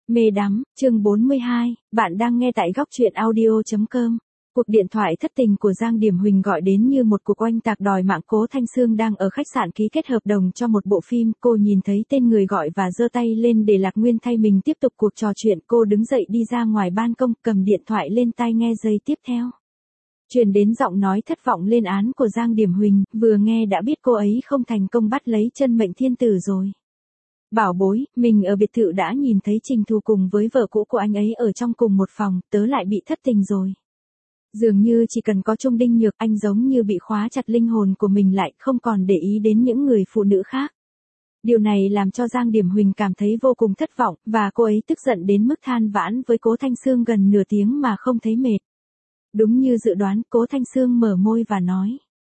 Mê đắm, chương 42, bạn đang nghe tại góc truyện audio.com. Cuộc điện thoại thất tình của Giang Điểm Huỳnh gọi đến như một cuộc oanh tạc đòi mạng. Cố Thanh Sương đang ở khách sạn ký kết hợp đồng cho một bộ phim, cô nhìn thấy tên người gọi và giơ tay lên để Lạc Nguyên thay mình tiếp tục cuộc trò chuyện. Cô đứng dậy đi ra ngoài ban công, cầm điện thoại lên tai nghe giây tiếp theo. Truyền đến giọng nói thất vọng lên án của Giang Điểm Huỳnh, vừa nghe đã biết cô ấy không thành công bắt lấy chân mệnh thiên tử rồi. Bảo bối, mình ở biệt thự đã nhìn thấy Trình Thù cùng với vợ cũ của anh ấy ở trong cùng một phòng, tớ lại bị thất tình rồi. Dường như chỉ cần có Trung Đinh Nhược, anh giống như bị khóa chặt linh hồn của mình lại, không còn để ý đến những người phụ nữ khác. Điều này làm cho Giang Điểm Huỳnh cảm thấy vô cùng thất vọng, và cô ấy tức giận đến mức than vãn với Cố Thanh Sương gần nửa tiếng mà không thấy mệt. Đúng như dự đoán, Cố Thanh Sương mở môi và nói.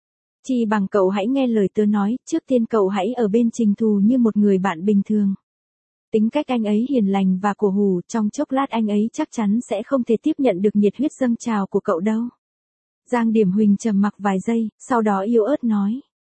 Chỉ bằng cậu hãy nghe lời tớ nói, trước tiên cậu hãy ở bên Trình Thù như một người bạn bình thường. Tính cách anh ấy hiền lành và cổ hủ, trong chốc lát anh ấy chắc chắn sẽ không thể tiếp nhận được nhiệt huyết dâng trào của cậu đâu. Giang Điểm Huỳnh trầm mặc vài giây, sau đó yếu ớt nói.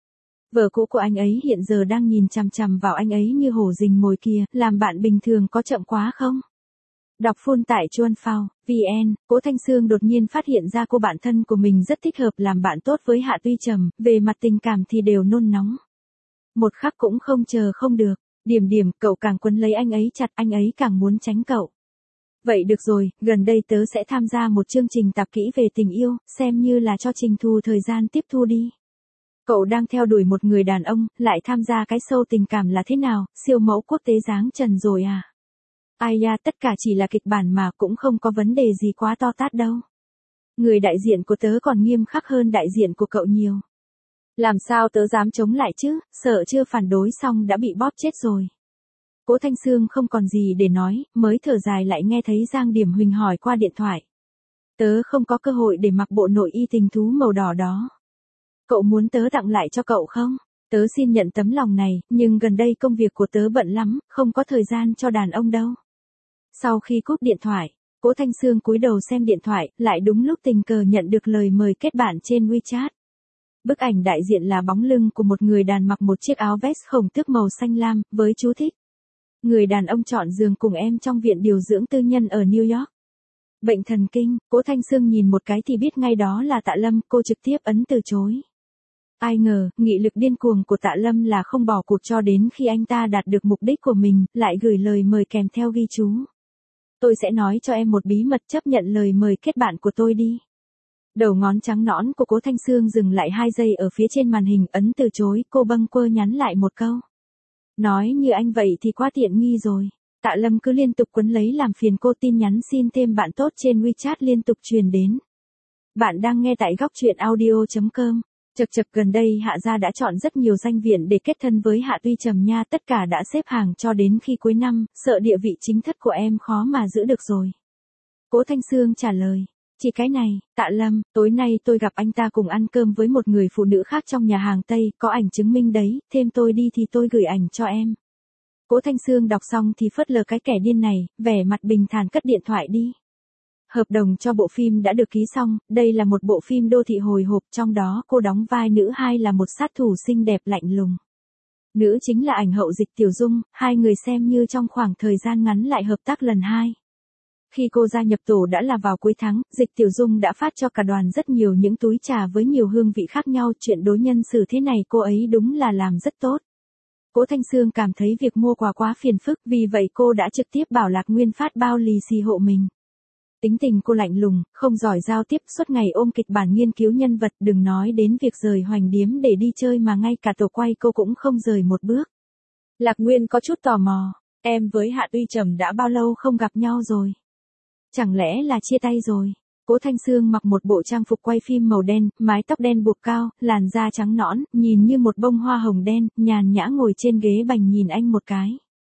Vợ cũ của anh ấy hiện giờ đang nhìn chằm chằm vào anh ấy như hổ rình mồi kia, làm bạn bình thường có chậm quá không? Đọc full tại chuanphao.vn, Cố Thanh Sương đột nhiên phát hiện ra cô bạn thân của mình rất thích hợp làm bạn tốt với Hạ Tuy Trầm, về mặt tình cảm thì đều nôn nóng. Một khắc cũng không chờ không được, Điểm, cậu càng quấn lấy anh ấy chặt, anh ấy càng muốn tránh cậu. Vậy được rồi, gần đây tớ sẽ tham gia một chương trình tạp kỹ về tình yêu, xem như là cho Trình Thù thời gian tiếp thu đi. Cậu đang theo đuổi một người đàn ông, lại tham gia cái show tình cảm là thế nào, siêu mẫu quốc tế dáng trần rồi à? Ai da, tất cả chỉ là kịch bản mà, cũng không có vấn đề gì quá to tát đâu. Người đại diện của tớ còn nghiêm khắc hơn đại diện của cậu nhiều. Làm sao tớ dám chống lại chứ, sợ chưa phản đối xong đã bị bóp chết rồi. Cố Thanh Sương không còn gì để nói, mới thở dài lại nghe thấy Giang Điểm Huỳnh hỏi qua điện thoại. Tớ không có cơ hội để mặc bộ nội y tình thú màu đỏ đó. Cậu muốn tớ tặng lại cho cậu không? Tớ xin nhận tấm lòng này, nhưng gần đây công việc của tớ bận lắm, không có thời gian cho đàn ông đâu. Sau khi cúp điện thoại, Cố Thanh Sương cúi đầu xem điện thoại, lại đúng lúc tình cờ nhận được lời mời kết bạn trên WeChat. Bức ảnh đại diện là bóng lưng của một người đàn mặc một chiếc áo vest khổng tước màu xanh lam, với chú thích. Người đàn ông chọn giường cùng em trong viện điều dưỡng tư nhân ở New York. Bệnh thần kinh, Cố Thanh Sương nhìn một cái thì biết ngay đó là Tạ Lâm, cô trực tiếp ấn từ chối. Ai ngờ, nghị lực điên cuồng của Tạ Lâm là không bỏ cuộc cho đến khi anh ta đạt được mục đích của mình, lại gửi lời mời kèm theo ghi chú. Tôi sẽ nói cho em một bí mật, chấp nhận lời mời kết bạn của tôi đi. Đầu ngón trắng nõn của Cố Thanh Sương dừng lại 2 giây ở phía trên màn hình, ấn từ chối, cô bâng quơ nhắn lại một câu. Nói như anh vậy thì quá tiện nghi rồi. Tạ Lâm cứ liên tục quấn lấy làm phiền cô, tin nhắn xin thêm bạn tốt trên WeChat liên tục truyền đến. Bạn đang nghe tại góc truyện audio.com. Chật gần đây Hạ gia đã chọn rất nhiều danh viện để kết thân với Hạ Tuy Trầm nha, tất cả đã xếp hàng cho đến khi cuối năm, sợ địa vị chính thất của em khó mà giữ được rồi. Cố Thanh Sương trả lời. Chỉ cái này, Tạ Lâm, tối nay tôi gặp anh ta cùng ăn cơm với một người phụ nữ khác trong nhà hàng Tây, có ảnh chứng minh đấy, thêm tôi đi thì tôi gửi ảnh cho em. Cố Thanh Sương đọc xong thì phớt lờ cái kẻ điên này, vẻ mặt bình thản cất điện thoại đi. Hợp đồng cho bộ phim đã được ký xong, đây là một bộ phim đô thị hồi hộp, trong đó cô đóng vai nữ hai là một sát thủ xinh đẹp lạnh lùng. Nữ chính là ảnh hậu Dịch Tiểu Dung, hai người xem như trong khoảng thời gian ngắn lại hợp tác lần 2. Khi cô gia nhập tổ đã là vào cuối tháng, Dịch Tiểu Dung đã phát cho cả đoàn rất nhiều những túi trà với nhiều hương vị khác nhau, chuyện đối nhân xử thế này cô ấy đúng là làm rất tốt. Cố Thanh Sương cảm thấy việc mua quà quá phiền phức, vì vậy cô đã trực tiếp bảo Lạc Nguyên phát bao lì xì hộ mình. Tính tình cô lạnh lùng, không giỏi giao tiếp, suốt ngày ôm kịch bản nghiên cứu nhân vật, đừng nói đến việc rời Hoành Điếm để đi chơi mà ngay cả tổ quay cô cũng không rời một bước. Lạc Nguyên có chút tò mò, em với Hạ Tuy Trầm đã bao lâu không gặp nhau rồi? Chẳng lẽ là chia tay rồi? Cố Thanh Sương mặc một bộ trang phục quay phim màu đen, mái tóc đen buộc cao, làn da trắng nõn, nhìn như một bông hoa hồng đen, nhàn nhã ngồi trên ghế bành nhìn anh một cái.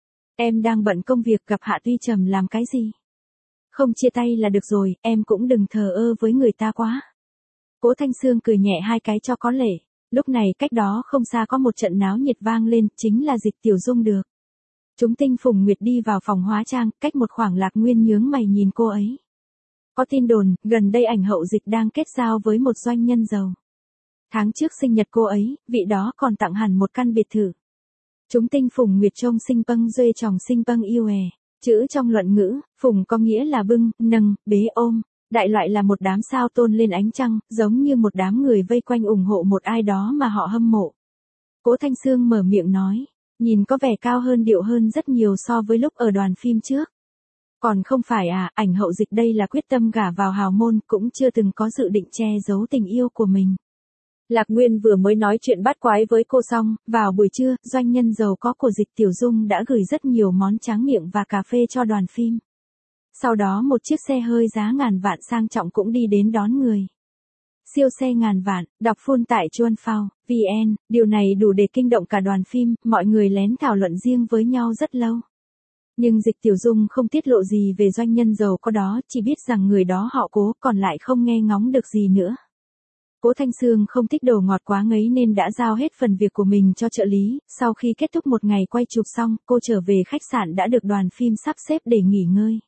Em đang bận công việc, gặp Hạ Tuy Trầm làm cái gì? Không chia tay là được rồi, em cũng đừng thờ ơ với người ta quá. Cố Thanh Sương cười nhẹ 2 cái cho có lệ. Lúc này cách đó không xa có một trận náo nhiệt vang lên, chính là Dịch Tiểu Dung được. Chúng tinh Phùng Nguyệt đi vào phòng hóa trang, cách một khoảng Lạc Nguyên nhướng mày nhìn cô ấy. Có tin đồn, gần đây ảnh hậu Dịch đang kết giao với một doanh nhân giàu. Tháng trước sinh nhật cô ấy, vị đó còn tặng hẳn một căn biệt thự. Chúng tinh Phùng Nguyệt trông xinh pâng duê tròng xinh pâng yêu Chữ trong luận ngữ, phùng có nghĩa là bưng, nâng, bế ôm. Đại loại là một đám sao tôn lên ánh trăng, giống như một đám người vây quanh ủng hộ một ai đó mà họ hâm mộ. Cố Thanh Sương mở miệng nói, nhìn có vẻ cao hơn điệu hơn rất nhiều so với lúc ở đoàn phim trước. Còn không phải à, ảnh hậu Dịch đây là quyết tâm gả vào hào môn, cũng chưa từng có dự định che giấu tình yêu của mình. Lạc Nguyên vừa mới nói chuyện bắt quái với cô xong, vào buổi trưa, doanh nhân giàu có của Dịch Tiểu Dung đã gửi rất nhiều món tráng miệng và cà phê cho đoàn phim. Sau đó một chiếc xe hơi giá ngàn vạn sang trọng cũng đi đến đón người. Siêu xe ngàn vạn, đọc full tại chuanphao.vn, điều này đủ để kinh động cả đoàn phim, mọi người lén thảo luận riêng với nhau rất lâu. Nhưng Dịch Tiểu Dung không tiết lộ gì về doanh nhân giàu có đó, chỉ biết rằng người đó họ Cố, còn lại không nghe ngóng được gì nữa. Cố Thanh Sương không thích đồ ngọt quá ngấy nên đã giao hết phần việc của mình cho trợ lý, sau khi kết thúc một ngày quay chụp xong, cô trở về khách sạn đã được đoàn phim sắp xếp để nghỉ ngơi.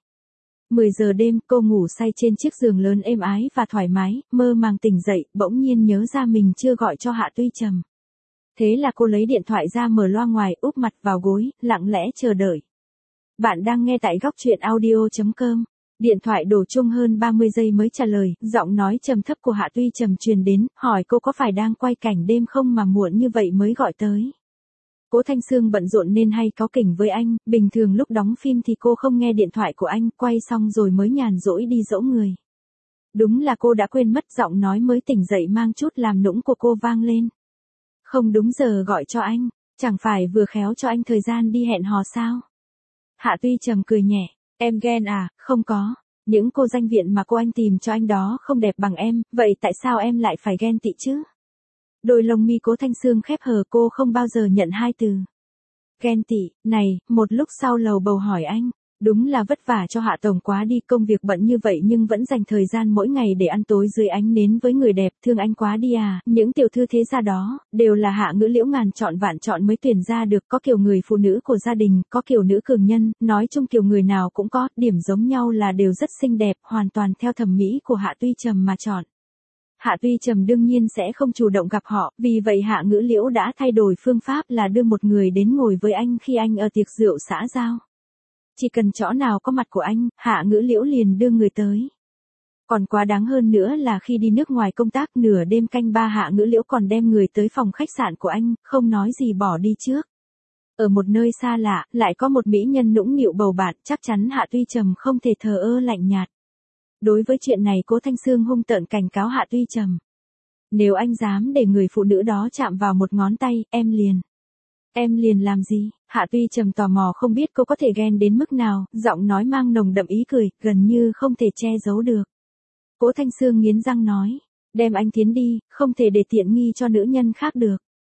10 giờ đêm, cô ngủ say trên chiếc giường lớn êm ái và thoải mái, mơ màng tỉnh dậy, bỗng nhiên nhớ ra mình chưa gọi cho Hạ Tuy Trầm. Thế là cô lấy điện thoại ra mở loa ngoài, úp mặt vào gối, lặng lẽ chờ đợi. Bạn đang nghe tại góc truyện audio.com. Điện thoại đổ chuông hơn 30 giây mới trả lời, giọng nói trầm thấp của Hạ Tuy Trầm truyền đến, hỏi cô có phải đang quay cảnh đêm không mà muộn như vậy mới gọi tới. Cố Thanh Sương bận rộn nên hay cáu kỉnh với anh, bình thường lúc đóng phim thì cô không nghe điện thoại của anh, quay xong rồi mới nhàn rỗi đi dỗ người. Đúng là cô đã quên mất, giọng nói mới tỉnh dậy mang chút làm nũng của cô vang lên. Không đúng giờ gọi cho anh, chẳng phải vừa khéo cho anh thời gian đi hẹn hò sao? Hạ Tuy Trầm cười nhẹ, em ghen à, không có. Những cô danh viện mà cô anh tìm cho anh đó không đẹp bằng em, vậy tại sao em lại phải ghen tị chứ? Đôi lông mi Cố Thanh Sương khép hờ, cô không bao giờ nhận hai từ ghen tị này. Một lúc sau lầu bầu hỏi anh, đúng là vất vả cho Hạ tổng quá đi, công việc bận như vậy nhưng vẫn dành thời gian mỗi ngày để ăn tối dưới ánh nến với người đẹp, thương anh quá đi à. Những tiểu thư thế gia đó đều là Hạ Ngữ Liễu ngàn chọn vạn chọn mới tuyển ra được, có kiểu người phụ nữ của gia đình, có kiểu nữ cường nhân, nói chung kiểu người nào cũng có, điểm giống nhau là đều rất xinh đẹp, hoàn toàn theo thẩm mỹ của Hạ Tuy Trầm mà chọn. Hạ Tuy Trầm đương nhiên sẽ không chủ động gặp họ, vì vậy Hạ Ngữ Liễu đã thay đổi phương pháp là đưa một người đến ngồi với anh khi anh ở tiệc rượu xã giao. Chỉ cần chỗ nào có mặt của anh, Hạ Ngữ Liễu liền đưa người tới. Còn quá đáng hơn nữa là khi đi nước ngoài công tác, nửa đêm canh ba Hạ Ngữ Liễu còn đem người tới phòng khách sạn của anh, không nói gì bỏ đi trước. Ở một nơi xa lạ, lại có một mỹ nhân nũng nịu bầu bạn, chắc chắn Hạ Tuy Trầm không thể thờ ơ lạnh nhạt. Đối với chuyện này Cố Thanh Sương hung tợn cảnh cáo Hạ Tuy Trầm. Nếu anh dám để người phụ nữ đó chạm vào một ngón tay, em liền. Em liền làm gì? Hạ Tuy Trầm tò mò không biết cô có thể ghen đến mức nào, giọng nói mang nồng đậm ý cười, gần như không thể che giấu được. Cố Thanh Sương nghiến răng nói, đem anh tiến đi, không thể để tiện nghi cho nữ nhân khác được.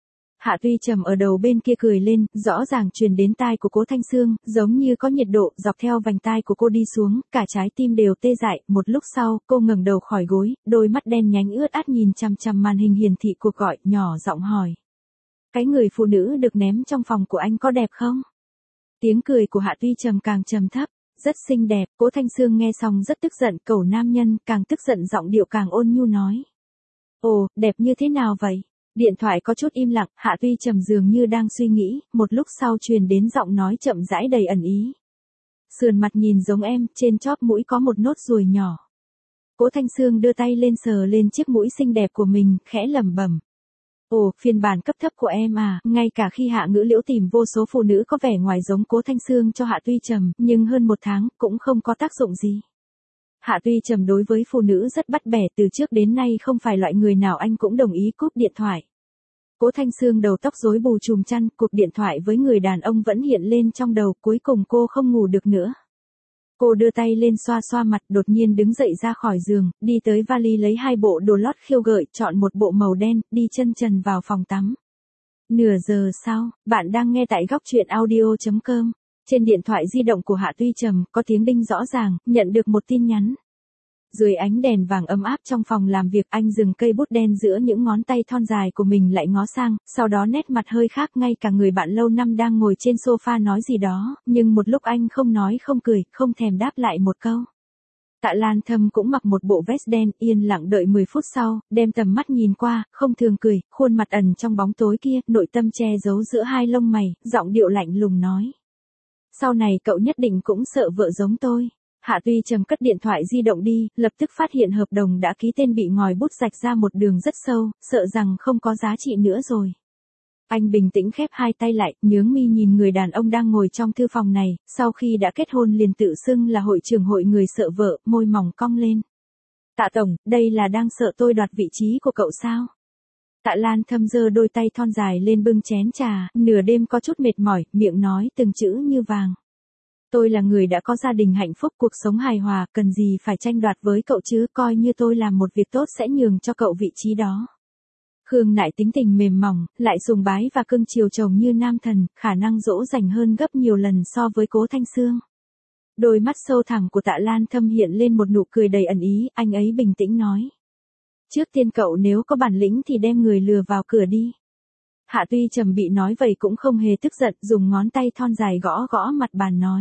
Hạ Tuy Trầm ở đầu bên kia cười lên, rõ ràng truyền đến tai của Cố Thanh Sương, giống như có nhiệt độ dọc theo vành tai của cô đi xuống, cả trái tim đều tê dại. Một lúc sau, cô ngẩng đầu khỏi gối, đôi mắt đen nhánh ướt át nhìn chằm chằm màn hình hiển thị cuộc gọi, nhỏ giọng hỏi. Cái người phụ nữ được ném trong phòng của anh có đẹp không? Tiếng cười của Hạ Tuy Trầm càng trầm thấp, rất xinh đẹp. Cố Thanh Sương nghe xong rất tức giận, cẩu nam nhân, càng tức giận giọng điệu càng ôn nhu nói. Ồ, đẹp như thế nào vậy? Điện thoại có chút im lặng, Hạ Tuy Trầm dường như đang suy nghĩ, một lúc sau truyền đến giọng nói chậm rãi đầy ẩn ý. Sườn mặt nhìn giống em, trên chóp mũi có một nốt ruồi nhỏ. Cố Thanh Sương đưa tay lên sờ lên chiếc mũi xinh đẹp của mình, khẽ lẩm bẩm. Ồ, phiên bản cấp thấp của em à, ngay cả khi Hạ Ngữ Liễu tìm vô số phụ nữ có vẻ ngoài giống Cố Thanh Sương cho Hạ Tuy Trầm, nhưng hơn một tháng, cũng không có tác dụng gì. Hạ Tuy Trầm đối với phụ nữ rất bắt bẻ, từ trước đến nay không phải loại người nào anh cũng đồng ý cúp điện thoại. Cố Thanh Sương đầu tóc rối bù chùm chăn, cuộc điện thoại với người đàn ông vẫn hiện lên trong đầu, cuối cùng cô không ngủ được nữa. Cô đưa tay lên xoa xoa mặt, đột nhiên đứng dậy ra khỏi giường, đi tới vali lấy 2 bộ đồ lót khiêu gợi, chọn một bộ màu đen, đi chân trần vào phòng tắm. Nửa giờ sau, bạn đang nghe tại góc truyện audio.com. Trên điện thoại di động của Hạ Tuy Trầm, có tiếng đinh rõ ràng, nhận được một tin nhắn. Dưới ánh đèn vàng ấm áp trong phòng làm việc, anh dừng cây bút đen giữa những ngón tay thon dài của mình lại ngó sang, sau đó nét mặt hơi khác, ngay cả người bạn lâu năm đang ngồi trên sofa nói gì đó, nhưng một lúc anh không nói không cười, không thèm đáp lại một câu. Tạ Lan Thâm cũng mặc một bộ vest đen, yên lặng đợi 10 phút sau, đem tầm mắt nhìn qua, không thường cười, khuôn mặt ẩn trong bóng tối kia, nội tâm che giấu giữa hai lông mày, giọng điệu lạnh lùng nói. Sau này cậu nhất định cũng sợ vợ giống tôi. Hạ Tuy Trầm cất điện thoại di động đi, lập tức phát hiện hợp đồng đã ký tên bị ngòi bút rạch ra một đường rất sâu, sợ rằng không có giá trị nữa rồi. Anh bình tĩnh khép hai tay lại, nhướng mi nhìn người đàn ông đang ngồi trong thư phòng này, sau khi đã kết hôn liền tự xưng là hội trưởng hội người sợ vợ, môi mỏng cong lên. Tạ tổng, đây là đang sợ tôi đoạt vị trí của cậu sao? Tạ Lan Thâm giơ đôi tay thon dài lên bưng chén trà, nửa đêm có chút mệt mỏi, miệng nói từng chữ như vàng. Tôi là người đã có gia đình hạnh phúc, cuộc sống hài hòa, cần gì phải tranh đoạt với cậu chứ, coi như tôi làm một việc tốt sẽ nhường cho cậu vị trí đó. Khương Nại tính tình mềm mỏng, lại sùng bái và cưng chiều chồng như nam thần, khả năng dỗ dành hơn gấp nhiều lần so với Cố Thanh Sương. Đôi mắt sâu thẳm của Tạ Lan Thâm hiện lên một nụ cười đầy ẩn ý, anh ấy bình tĩnh nói. Trước tiên cậu nếu có bản lĩnh thì đem người lừa vào cửa đi. Hạ Tuy Trầm bị nói vậy cũng không hề tức giận, dùng ngón tay thon dài gõ gõ mặt bàn nói.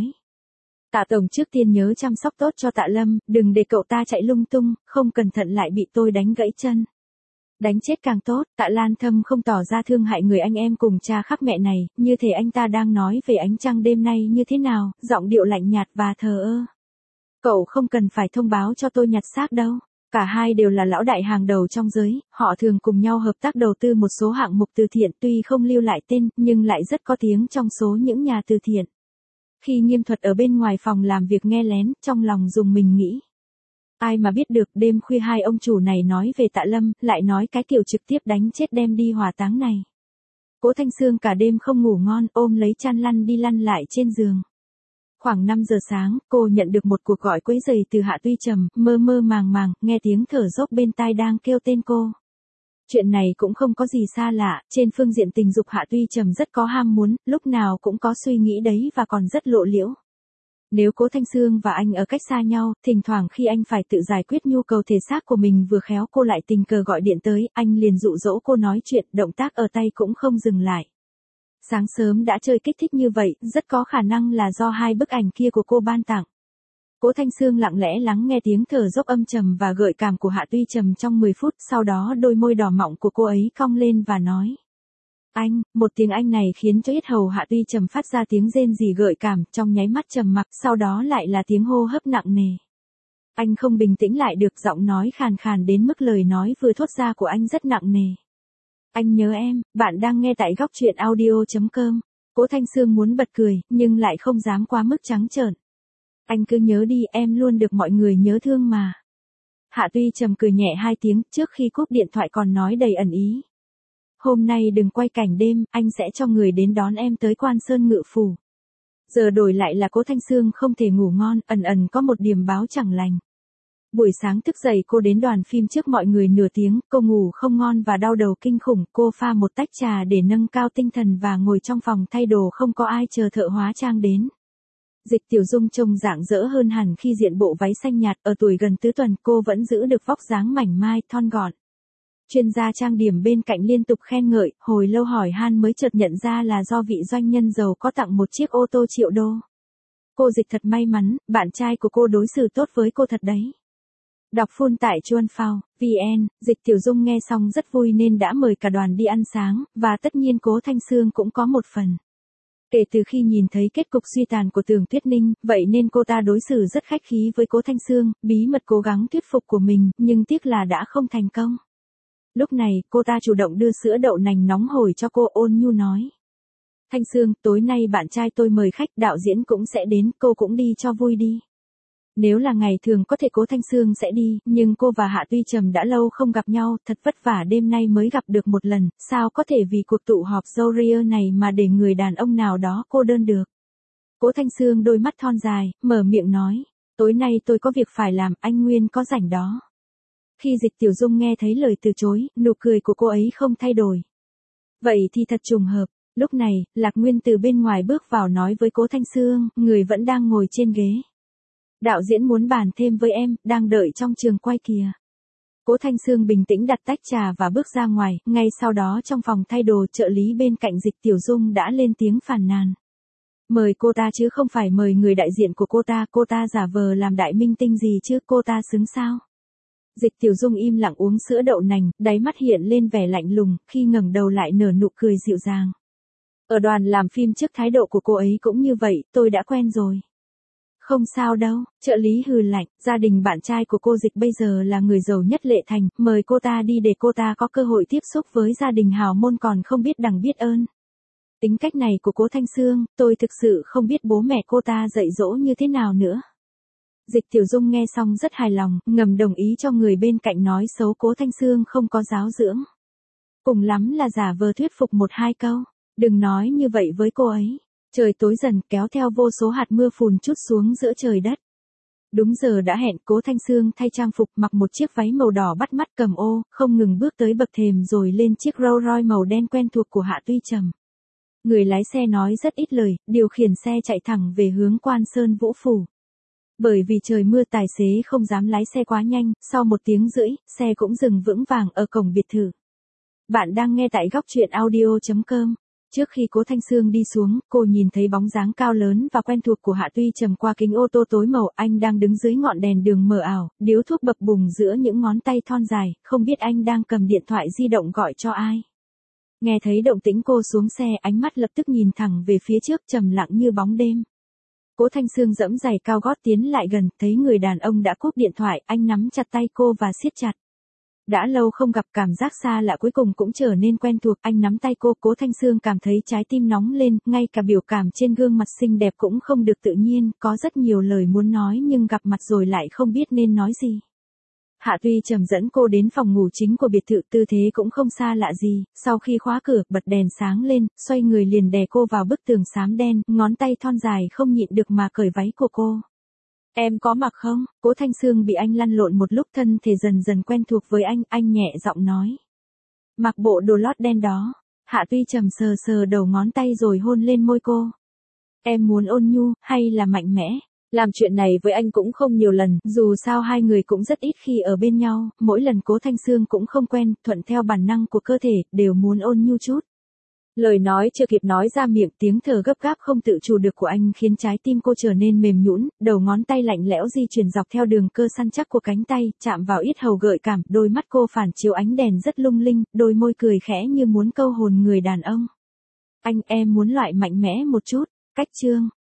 Tạ tổng trước tiên nhớ chăm sóc tốt cho Tạ Lâm, đừng để cậu ta chạy lung tung, không cẩn thận lại bị tôi đánh gãy chân. Đánh chết càng tốt, Tạ Lan Thâm không tỏ ra thương hại người anh em cùng cha khác mẹ này, như thể anh ta đang nói về ánh trăng đêm nay như thế nào, giọng điệu lạnh nhạt và thờ ơ. Cậu không cần phải thông báo cho tôi nhặt xác đâu. Cả hai đều là lão đại hàng đầu trong giới, họ thường cùng nhau hợp tác đầu tư một số hạng mục từ thiện, tuy không lưu lại tên, nhưng lại rất có tiếng trong số những nhà từ thiện. Khi Nghiêm Thuật ở bên ngoài phòng làm việc nghe lén, trong lòng dùng mình nghĩ. Ai mà biết được đêm khuya hai ông chủ này nói về Tạ Lâm, lại nói cái kiểu trực tiếp đánh chết đem đi hỏa táng này. Cố Thanh Sương cả đêm không ngủ ngon, ôm lấy chăn lăn đi lăn lại trên giường. Khoảng 5 giờ sáng, cô nhận được một cuộc gọi quấy rầy từ Hạ Tuy Trầm, mơ mơ màng màng, nghe tiếng thở dốc bên tai đang kêu tên cô. Chuyện này cũng không có gì xa lạ, trên phương diện tình dục Hạ Tuy Trầm rất có ham muốn, lúc nào cũng có suy nghĩ đấy và còn rất lộ liễu. Nếu Cố Thanh Sương và anh ở cách xa nhau, thỉnh thoảng khi anh phải tự giải quyết nhu cầu thể xác của mình vừa khéo cô lại tình cờ gọi điện tới, anh liền dụ dỗ cô nói chuyện, động tác ở tay cũng không dừng lại. Sáng sớm đã chơi kích thích như vậy, rất có khả năng là do hai bức ảnh kia của cô ban tặng. Cố Thanh Sương lặng lẽ lắng nghe tiếng thở dốc âm trầm và gợi cảm của Hạ Tuy Trầm trong 10 phút, sau đó đôi môi đỏ mọng của cô ấy cong lên và nói. Anh, một tiếng Anh này khiến cho yết hầu Hạ Tuy Trầm phát ra tiếng rên rỉ gợi cảm, trong nháy mắt trầm mặc, sau đó lại là tiếng hô hấp nặng nề. Anh không bình tĩnh lại được, giọng nói khàn khàn đến mức lời nói vừa thốt ra của anh rất nặng nề. Anh nhớ em, bạn đang nghe tại góc truyện audio.com. Cố Thanh Sương muốn bật cười, nhưng lại không dám quá mức trắng trợn. Anh cứ nhớ đi, em luôn được mọi người nhớ thương mà. Hạ Tuy Trầm cười nhẹ hai tiếng, trước khi cúp điện thoại còn nói đầy ẩn ý. Hôm nay đừng quay cảnh đêm, anh sẽ cho người đến đón em tới Quan Sơn Ngự Phủ. Giờ đổi lại là Cố Thanh Sương không thể ngủ ngon, ẩn ẩn có một điềm báo chẳng lành. Buổi sáng thức dậy cô đến đoàn phim trước mọi người nửa tiếng, cô ngủ không ngon và đau đầu kinh khủng, cô pha một tách trà để nâng cao tinh thần và ngồi trong phòng thay đồ không có ai chờ thợ hóa trang đến. Dịch Tiểu Dung trông rạng rỡ hơn hẳn khi diện bộ váy xanh nhạt, ở tuổi gần tứ tuần cô vẫn giữ được vóc dáng mảnh mai, thon gọn. Chuyên gia trang điểm bên cạnh liên tục khen ngợi, hồi lâu hỏi han mới chợt nhận ra là do vị doanh nhân giàu có tặng một chiếc ô tô triệu đô. Cô Dịch thật may mắn, bạn trai của cô đối xử tốt với cô thật đấy. Đọc full tại Chuan Phao, VN, Dịch Tiểu Dung nghe xong rất vui nên đã mời cả đoàn đi ăn sáng, và tất nhiên Cố Thanh Sương cũng có một phần. Kể từ khi nhìn thấy kết cục suy tàn của Tưởng Tuyết Ninh, vậy nên cô ta đối xử rất khách khí với Cố Thanh Sương, bí mật cố gắng thuyết phục của mình, nhưng tiếc là đã không thành công. Lúc này, cô ta chủ động đưa sữa đậu nành nóng hổi cho cô, ôn nhu nói. Thanh Sương, tối nay bạn trai tôi mời khách, đạo diễn cũng sẽ đến, cô cũng đi cho vui đi. Nếu là ngày thường có thể Cố Thanh Sương sẽ đi, nhưng cô và Hạ Tuy Trầm đã lâu không gặp nhau, thật vất vả đêm nay mới gặp được một lần, sao có thể vì cuộc tụ họp Zoria này mà để người đàn ông nào đó cô đơn được. Cố Thanh Sương đôi mắt thon dài, mở miệng nói, tối nay tôi có việc phải làm, anh Nguyên có rảnh đó. Khi Dịch Tiểu Dung nghe thấy lời từ chối, nụ cười của cô ấy không thay đổi. Vậy thì thật trùng hợp, lúc này, Lạc Nguyên từ bên ngoài bước vào nói với Cố Thanh Sương, người vẫn đang ngồi trên ghế. Đạo diễn muốn bàn thêm với em, đang đợi trong trường quay kìa. Cố Thanh Sương bình tĩnh đặt tách trà và bước ra ngoài, ngay sau đó trong phòng thay đồ trợ lý bên cạnh Dịch Tiểu Dung đã lên tiếng phàn nàn. Mời cô ta chứ không phải mời người đại diện của cô ta giả vờ làm đại minh tinh gì chứ, cô ta xứng sao? Dịch Tiểu Dung im lặng uống sữa đậu nành, đáy mắt hiện lên vẻ lạnh lùng, khi ngẩng đầu lại nở nụ cười dịu dàng. Ở đoàn làm phim trước thái độ của cô ấy cũng như vậy, tôi đã quen rồi. Không sao đâu, trợ lý hừ lạnh, gia đình bạn trai của cô Dịch bây giờ là người giàu nhất Lệ Thành, mời cô ta đi để cô ta có cơ hội tiếp xúc với gia đình hào môn còn không biết đằng biết ơn. Tính cách này của Cố Thanh Sương, tôi thực sự không biết bố mẹ cô ta dạy dỗ như thế nào nữa. Dịch Tiểu Dung nghe xong rất hài lòng, ngầm đồng ý cho người bên cạnh nói xấu Cố Thanh Sương không có giáo dưỡng. Cùng lắm là giả vờ thuyết phục một hai câu, đừng nói như vậy với cô ấy. Trời tối dần kéo theo vô số hạt mưa phùn trút xuống giữa trời đất. Đúng giờ đã hẹn, Cố Thanh Sương thay trang phục mặc một chiếc váy màu đỏ bắt mắt cầm ô, không ngừng bước tới bậc thềm rồi lên chiếc Rolls Royce màu đen quen thuộc của Hạ Tuy Trầm. Người lái xe nói rất ít lời, điều khiển xe chạy thẳng về hướng Quan Sơn Vũ Phủ. Bởi vì trời mưa tài xế không dám lái xe quá nhanh, sau 1 tiếng rưỡi, xe cũng dừng vững vàng ở cổng biệt thự. Bạn đang nghe tại góc truyện audio.com. Trước khi Cố Thanh Sương đi xuống, cô nhìn thấy bóng dáng cao lớn và quen thuộc của Hạ Tuy Trầm qua kính ô tô tối màu, anh đang đứng dưới ngọn đèn đường mờ ảo, điếu thuốc bập bùng giữa những ngón tay thon dài, không biết anh đang cầm điện thoại di động gọi cho ai. Nghe thấy động tĩnh cô xuống xe, ánh mắt lập tức nhìn thẳng về phía trước, trầm lặng như bóng đêm. Cố Thanh Sương giẫm giày cao gót tiến lại gần, thấy người đàn ông đã cúp điện thoại, anh nắm chặt tay cô và siết chặt. Đã lâu không gặp, cảm giác xa lạ cuối cùng cũng trở nên quen thuộc, anh nắm tay cô, Cố Thanh Sương cảm thấy trái tim nóng lên, ngay cả biểu cảm trên gương mặt xinh đẹp cũng không được tự nhiên, có rất nhiều lời muốn nói nhưng gặp mặt rồi lại không biết nên nói gì. Hạ Tuy Trầm dẫn cô đến phòng ngủ chính của biệt thự, tư thế cũng không xa lạ gì, sau khi khóa cửa, bật đèn sáng lên, xoay người liền đè cô vào bức tường xám đen, ngón tay thon dài không nhịn được mà cởi váy của cô. Em có mặc không? Cố Thanh Sương bị anh lăn lộn một lúc, thân thể dần dần quen thuộc với anh nhẹ giọng nói. Mặc bộ đồ lót đen đó. Hạ Tuy Trầm sờ sờ đầu ngón tay rồi hôn lên môi cô. Em muốn ôn nhu, hay là mạnh mẽ? Làm chuyện này với anh cũng không nhiều lần, dù sao hai người cũng rất ít khi ở bên nhau, mỗi lần Cố Thanh Sương cũng không quen, thuận theo bản năng của cơ thể, đều muốn ôn nhu chút. Lời nói chưa kịp nói ra miệng, tiếng thở gấp gáp không tự chủ được của anh khiến trái tim cô trở nên mềm nhũn, đầu ngón tay lạnh lẽo di chuyển dọc theo đường cơ săn chắc của cánh tay, chạm vào yết hầu gợi cảm, đôi mắt cô phản chiếu ánh đèn rất lung linh, đôi môi cười khẽ như muốn câu hồn người đàn ông. Em muốn loại mạnh mẽ một chút. Cách chương